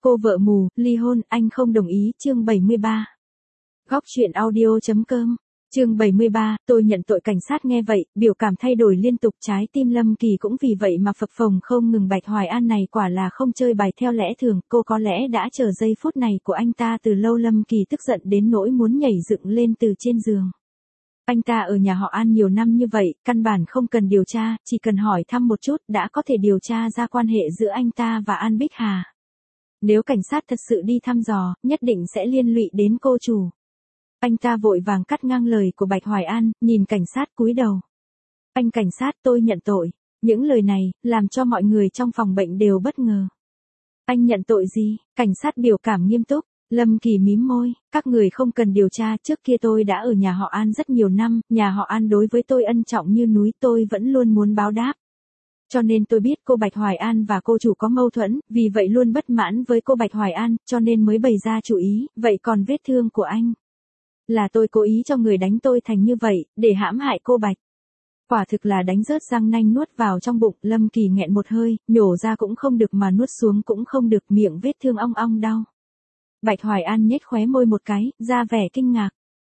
Cô vợ mù, ly hôn, anh không đồng ý, chương 73. Góc truyện audio.com. Chương 73, tôi nhận tội. Cảnh sát nghe vậy, biểu cảm thay đổi liên tục, trái tim Lâm Kỳ cũng vì vậy mà phập phồng không ngừng. Bạch Hoài An này quả là không chơi bài theo lẽ thường, cô có lẽ đã chờ giây phút này của anh ta từ lâu. Lâm Kỳ tức giận đến nỗi muốn nhảy dựng lên từ trên giường. Anh ta ở nhà họ An nhiều năm như vậy, căn bản không cần điều tra, chỉ cần hỏi thăm một chút đã có thể điều tra ra quan hệ giữa anh ta và An Bích Hà. Nếu cảnh sát thật sự đi thăm dò, nhất định sẽ liên lụy đến cô chủ. Anh ta vội vàng cắt ngang lời của Bạch Hoài An, nhìn cảnh sát cúi đầu. Anh cảnh sát, tôi nhận tội. Những lời này, làm cho mọi người trong phòng bệnh đều bất ngờ. Anh nhận tội gì? Cảnh sát biểu cảm nghiêm túc. Lâm Kỳ mím môi, các người không cần điều tra, trước kia tôi đã ở nhà họ An rất nhiều năm, nhà họ An đối với tôi ân trọng như núi, tôi vẫn luôn muốn báo đáp. Cho nên tôi biết cô Bạch Hoài An và cô chủ có mâu thuẫn, vì vậy luôn bất mãn với cô Bạch Hoài An, cho nên mới bày ra chủ ý. Vậy còn vết thương của anh? Là tôi cố ý cho người đánh tôi thành như vậy, để hãm hại cô Bạch. Quả thực là đánh rớt răng nanh nuốt vào trong bụng. Lâm Kỳ nghẹn một hơi, nhổ ra cũng không được mà nuốt xuống cũng không được, miệng vết thương ong ong đau. Bạch Hoài An nhếch khóe môi một cái, ra vẻ kinh ngạc.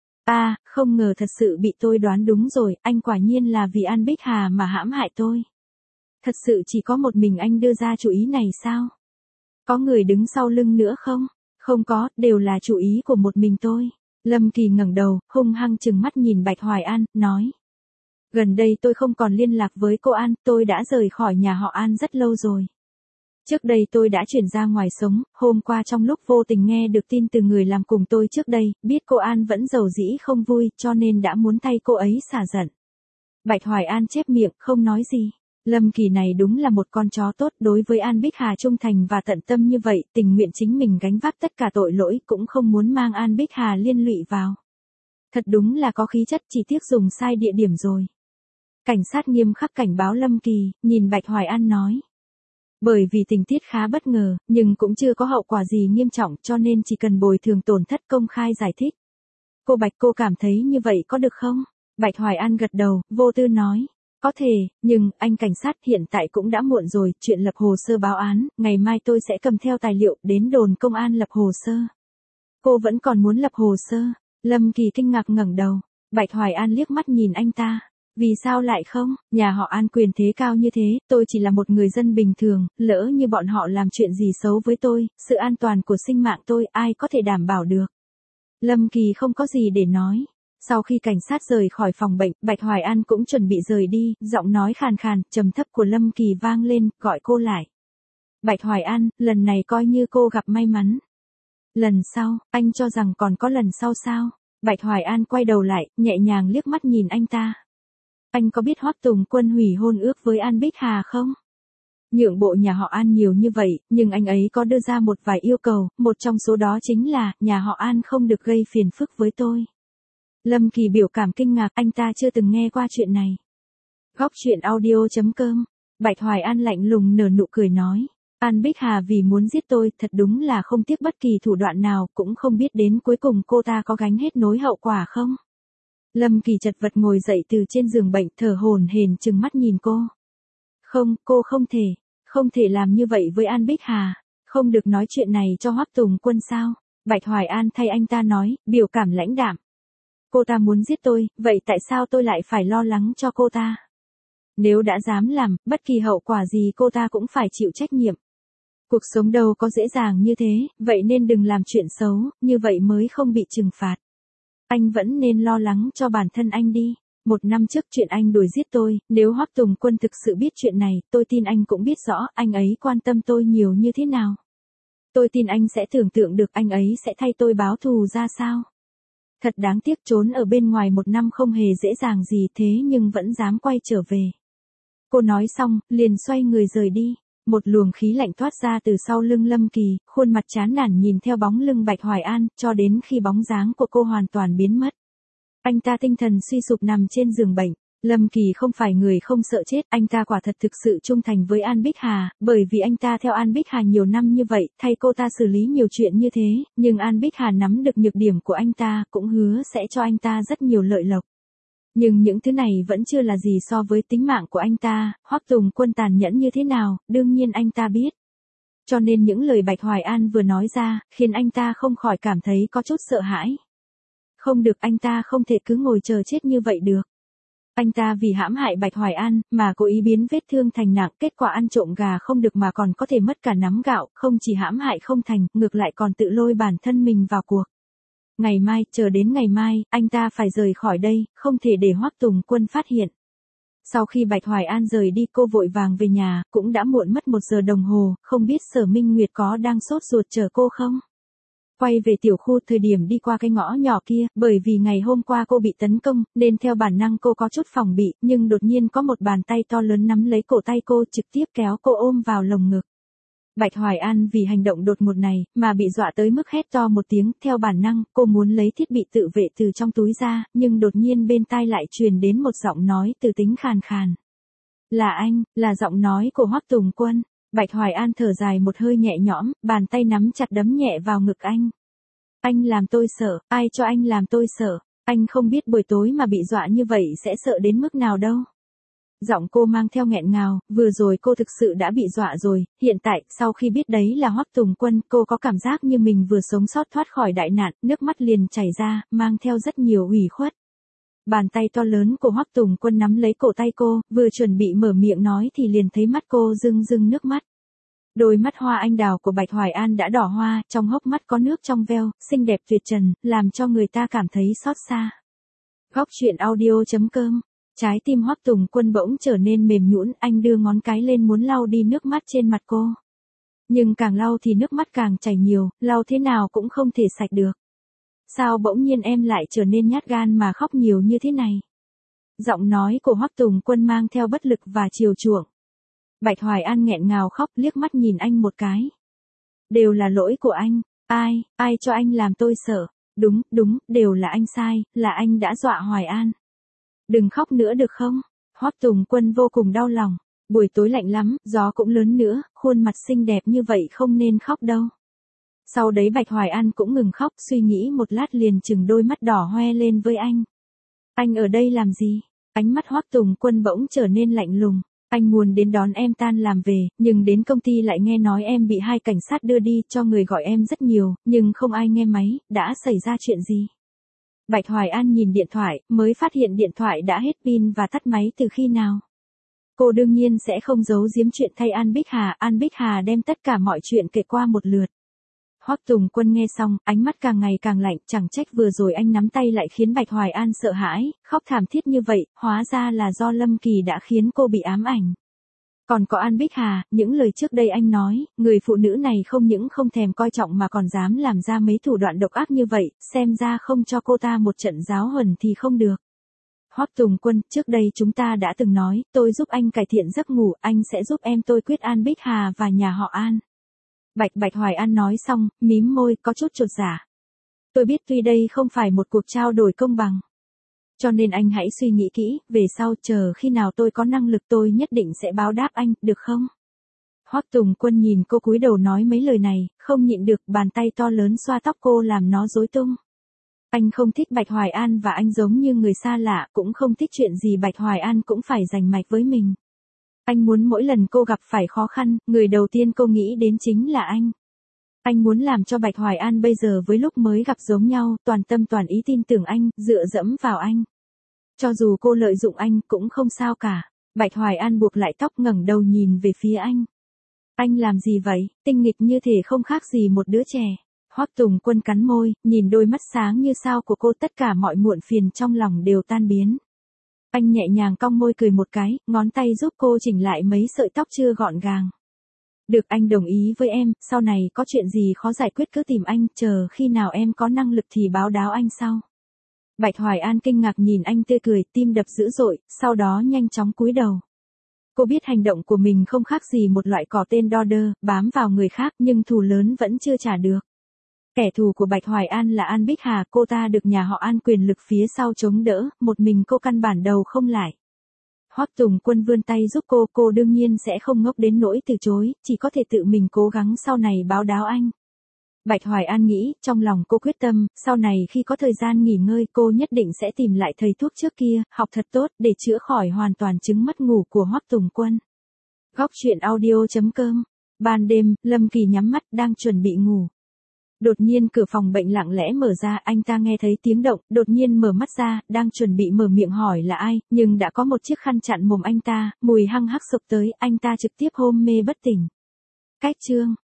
Không ngờ thật sự bị tôi đoán đúng rồi, anh quả nhiên là vì An Bích Hà mà hãm hại tôi. Thật sự chỉ có một mình anh đưa ra chủ ý này sao? Có người đứng sau lưng nữa không? Không có, đều là chủ ý của một mình tôi. Lâm Kỳ ngẩng đầu, hung hăng trừng mắt nhìn Bạch Hoài An, nói. Gần đây tôi không còn liên lạc với cô An, tôi đã rời khỏi nhà họ An rất lâu rồi. Trước đây tôi đã chuyển ra ngoài sống, hôm qua trong lúc vô tình nghe được tin từ người làm cùng tôi trước đây, biết cô An vẫn giàu dĩ không vui, cho nên đã muốn thay cô ấy xả giận. Bạch Hoài An chép miệng, không nói gì. Lâm Kỳ này đúng là một con chó tốt, đối với An Bích Hà trung thành và tận tâm như vậy, tình nguyện chính mình gánh vác tất cả tội lỗi, cũng không muốn mang An Bích Hà liên lụy vào. Thật đúng là có khí chất, chỉ tiếc dùng sai địa điểm rồi. Cảnh sát nghiêm khắc cảnh báo Lâm Kỳ, nhìn Bạch Hoài An nói. Bởi vì tình tiết khá bất ngờ, nhưng cũng chưa có hậu quả gì nghiêm trọng, cho nên chỉ cần bồi thường tổn thất công khai giải thích. Cô Bạch, cô cảm thấy như vậy có được không? Bạch Hoài An gật đầu, vô tư nói. Có thể, nhưng, anh cảnh sát, hiện tại cũng đã muộn rồi, chuyện lập hồ sơ báo án, ngày mai tôi sẽ cầm theo tài liệu đến đồn công an lập hồ sơ. Cô vẫn còn muốn lập hồ sơ? Lâm Kỳ kinh ngạc ngẩng đầu. Bạch Hoài An liếc mắt nhìn anh ta. Vì sao lại không? Nhà họ An quyền thế cao như thế, tôi chỉ là một người dân bình thường, lỡ như bọn họ làm chuyện gì xấu với tôi, sự an toàn của sinh mạng tôi, ai có thể đảm bảo được? Lâm Kỳ không có gì để nói. Sau khi cảnh sát rời khỏi phòng bệnh, Bạch Hoài An cũng chuẩn bị rời đi, giọng nói khàn khàn, trầm thấp của Lâm Kỳ vang lên, gọi cô lại. Bạch Hoài An, lần này coi như cô gặp may mắn. Lần sau, anh cho rằng còn có lần sau sao? Bạch Hoài An quay đầu lại, nhẹ nhàng liếc mắt nhìn anh ta. Anh có biết Hoắc Tùng Quân hủy hôn ước với An Bích Hà không? Nhượng bộ nhà họ An nhiều như vậy, nhưng anh ấy có đưa ra một vài yêu cầu, một trong số đó chính là, nhà họ An không được gây phiền phức với tôi. Lâm Kỳ biểu cảm kinh ngạc, anh ta chưa từng nghe qua chuyện này. Góc truyện audio.com. Bạch Hoài An lạnh lùng nở nụ cười nói. An Bích Hà vì muốn giết tôi, thật đúng là không tiếc bất kỳ thủ đoạn nào, cũng không biết đến cuối cùng cô ta có gánh hết nỗi hậu quả không? Lâm Kỳ chật vật ngồi dậy từ trên giường bệnh, thở hổn hển trừng mắt nhìn cô. Không, cô không thể làm như vậy với An Bích Hà, không được nói chuyện này cho Hoắc Tùng Quân sao? Bạch Hoài An thay anh ta nói, biểu cảm lãnh đạm. Cô ta muốn giết tôi, vậy tại sao tôi lại phải lo lắng cho cô ta? Nếu đã dám làm, bất kỳ hậu quả gì cô ta cũng phải chịu trách nhiệm. Cuộc sống đâu có dễ dàng như thế, vậy nên đừng làm chuyện xấu, như vậy mới không bị trừng phạt. Anh vẫn nên lo lắng cho bản thân anh đi. 1 năm trước chuyện anh đuổi giết tôi, nếu Hoắc Tùng Quân thực sự biết chuyện này, tôi tin anh cũng biết rõ anh ấy quan tâm tôi nhiều như thế nào. Tôi tin anh sẽ tưởng tượng được anh ấy sẽ thay tôi báo thù ra sao. Thật đáng tiếc, trốn ở bên ngoài 1 năm không hề dễ dàng gì, thế nhưng vẫn dám quay trở về. Cô nói xong, liền xoay người rời đi. Một luồng khí lạnh thoát ra từ sau lưng Lâm Kỳ, khuôn mặt chán nản nhìn theo bóng lưng Bạch Hoài An, cho đến khi bóng dáng của cô hoàn toàn biến mất. Anh ta tinh thần suy sụp nằm trên giường bệnh. Lâm Kỳ không phải người không sợ chết, anh ta quả thật thực sự trung thành với An Bích Hà, bởi vì anh ta theo An Bích Hà nhiều năm như vậy, thay cô ta xử lý nhiều chuyện như thế, nhưng An Bích Hà nắm được nhược điểm của anh ta, cũng hứa sẽ cho anh ta rất nhiều lợi lộc. Nhưng những thứ này vẫn chưa là gì so với tính mạng của anh ta. Hoắc Tùng Quân tàn nhẫn như thế nào, đương nhiên anh ta biết. Cho nên những lời Bạch Hoài An vừa nói ra, khiến anh ta không khỏi cảm thấy có chút sợ hãi. Không được, anh ta không thể cứ ngồi chờ chết như vậy được. Anh ta vì hãm hại Bạch Hoài An, mà cố ý biến vết thương thành nặng, kết quả ăn trộm gà không được mà còn có thể mất cả nắm gạo, không chỉ hãm hại không thành, ngược lại còn tự lôi bản thân mình vào cuộc. Ngày mai, chờ đến ngày mai, anh ta phải rời khỏi đây, không thể để Hoắc Tùng Quân phát hiện. Sau khi Bạch Hoài An rời đi, cô vội vàng về nhà, cũng đã muộn mất 1 giờ đồng hồ, không biết Sở Minh Nguyệt có đang sốt ruột chờ cô không? Quay về tiểu khu, thời điểm đi qua cái ngõ nhỏ kia, bởi vì ngày hôm qua cô bị tấn công, nên theo bản năng cô có chút phòng bị, nhưng đột nhiên có một bàn tay to lớn nắm lấy cổ tay cô, trực tiếp kéo cô ôm vào lồng ngực. Bạch Hoài An vì hành động đột ngột này, mà bị dọa tới mức hét to một tiếng, theo bản năng, cô muốn lấy thiết bị tự vệ từ trong túi ra, nhưng đột nhiên bên tai lại truyền đến một giọng nói từ tính khàn khàn. Là anh, là giọng nói của Hoắc Tùng Quân. Bạch Hoài An thở dài một hơi nhẹ nhõm, bàn tay nắm chặt đấm nhẹ vào ngực anh. Anh làm tôi sợ, ai cho anh làm tôi sợ, anh không biết buổi tối mà bị dọa như vậy sẽ sợ đến mức nào đâu. Giọng cô mang theo nghẹn ngào, vừa rồi cô thực sự đã bị dọa rồi, hiện tại, sau khi biết đấy là Hoắc Tùng Quân, cô có cảm giác như mình vừa sống sót thoát khỏi đại nạn, nước mắt liền chảy ra, mang theo rất nhiều ủy khuất. Bàn tay to lớn của Hoắc Tùng Quân nắm lấy cổ tay cô, vừa chuẩn bị mở miệng nói thì liền thấy mắt cô rưng rưng nước mắt. Đôi mắt hoa anh đào của Bạch Hoài An đã đỏ hoa, trong hốc mắt có nước trong veo, xinh đẹp tuyệt trần, làm cho người ta cảm thấy xót xa. Góc truyện audio.com. Trái tim Hoắc Tùng Quân bỗng trở nên mềm nhũn, anh đưa ngón cái lên muốn lau đi nước mắt trên mặt cô. Nhưng càng lau thì nước mắt càng chảy nhiều, lau thế nào cũng không thể sạch được. Sao bỗng nhiên em lại trở nên nhát gan mà khóc nhiều như thế này? Giọng nói của Hoắc Tùng Quân mang theo bất lực và chiều chuộng. Bạch Hoài An nghẹn ngào khóc, liếc mắt nhìn anh một cái. Đều là lỗi của anh, ai cho anh làm tôi sợ, đúng, đều là anh sai, là anh đã dọa Hoài An. Đừng khóc nữa được không? Hoắc Tùng Quân vô cùng đau lòng, buổi tối lạnh lắm, gió cũng lớn nữa, khuôn mặt xinh đẹp như vậy không nên khóc đâu. Sau đấy Bạch Hoài An cũng ngừng khóc, suy nghĩ một lát liền chừng đôi mắt đỏ hoe lên với anh. Anh ở đây làm gì? Ánh mắt Hoắc Tùng Quân bỗng trở nên lạnh lùng. Anh muốn đến đón em tan làm về, nhưng đến công ty lại nghe nói em bị 2 cảnh sát đưa đi, cho người gọi em rất nhiều, nhưng không ai nghe máy, đã xảy ra chuyện gì? Bạch Hoài An nhìn điện thoại, mới phát hiện điện thoại đã hết pin và tắt máy từ khi nào. Cô đương nhiên sẽ không giấu giếm chuyện thay An Bích Hà đem tất cả mọi chuyện kể qua một lượt. Hoắc Tùng Quân nghe xong, ánh mắt càng ngày càng lạnh, chẳng trách vừa rồi anh nắm tay lại khiến Bạch Hoài An sợ hãi, khóc thảm thiết như vậy, hóa ra là do Lâm Kỳ đã khiến cô bị ám ảnh. Còn có An Bích Hà, những lời trước đây anh nói, người phụ nữ này không những không thèm coi trọng mà còn dám làm ra mấy thủ đoạn độc ác như vậy, xem ra không cho cô ta một trận giáo huấn thì không được. Hoắc Tùng Quân, trước đây chúng ta đã từng nói, tôi giúp anh cải thiện giấc ngủ, anh sẽ giúp em tôi quyết An Bích Hà và nhà họ An. Bạch Hoài An nói xong, mím môi, có chút chột dạ. Tôi biết tuy đây không phải một cuộc trao đổi công bằng. Cho nên anh hãy suy nghĩ kỹ, về sau chờ khi nào tôi có năng lực tôi nhất định sẽ báo đáp anh, được không? Hoắc Tùng Quân nhìn cô cúi đầu nói mấy lời này, không nhịn được, bàn tay to lớn xoa tóc cô làm nó rối tung. Anh không thích Bạch Hoài An và anh giống như người xa lạ, cũng không thích chuyện gì Bạch Hoài An cũng phải giành mạch với mình. Anh muốn mỗi lần cô gặp phải khó khăn, người đầu tiên cô nghĩ đến chính là anh. Anh muốn làm cho Bạch Hoài An bây giờ với lúc mới gặp giống nhau, toàn tâm toàn ý tin tưởng anh, dựa dẫm vào anh. Cho dù cô lợi dụng anh cũng không sao cả. Bạch Hoài An buộc lại tóc, ngẩng đầu nhìn về phía anh. Anh làm gì vậy, tinh nghịch như thể không khác gì một đứa trẻ. Hoắc Tùng Quân cắn môi, nhìn đôi mắt sáng như sao của cô, tất cả mọi muộn phiền trong lòng đều tan biến. Anh nhẹ nhàng cong môi cười một cái, ngón tay giúp cô chỉnh lại mấy sợi tóc chưa gọn gàng. Được, anh đồng ý với em, sau này có chuyện gì khó giải quyết cứ tìm anh, chờ khi nào em có năng lực thì báo đáo anh sau. Bạch Hoài An kinh ngạc nhìn anh tươi cười, tim đập dữ dội, sau đó nhanh chóng cúi đầu. Cô biết hành động của mình không khác gì một loại cỏ tên đo đơ, bám vào người khác nhưng thù lớn vẫn chưa trả được. Kẻ thù của Bạch Hoài An là An Bích Hà, cô ta được nhà họ An quyền lực phía sau chống đỡ, một mình cô căn bản đầu không lại. Hoắc Tùng Quân vươn tay giúp cô đương nhiên sẽ không ngốc đến nỗi từ chối, chỉ có thể tự mình cố gắng sau này báo đáo anh. Bạch Hoài An nghĩ, trong lòng cô quyết tâm, sau này khi có thời gian nghỉ ngơi cô nhất định sẽ tìm lại thầy thuốc trước kia, học thật tốt để chữa khỏi hoàn toàn chứng mất ngủ của Hoắc Tùng Quân. Góc truyện audio.com Ban đêm, Lâm Kỳ nhắm mắt đang chuẩn bị ngủ. Đột nhiên cửa phòng bệnh lặng lẽ mở ra, anh ta nghe thấy tiếng động, đột nhiên mở mắt ra, đang chuẩn bị mở miệng hỏi là ai, nhưng đã có một chiếc khăn chặn mồm anh ta, mùi hăng hắc sộc tới, anh ta trực tiếp hôn mê bất tỉnh. Cách chương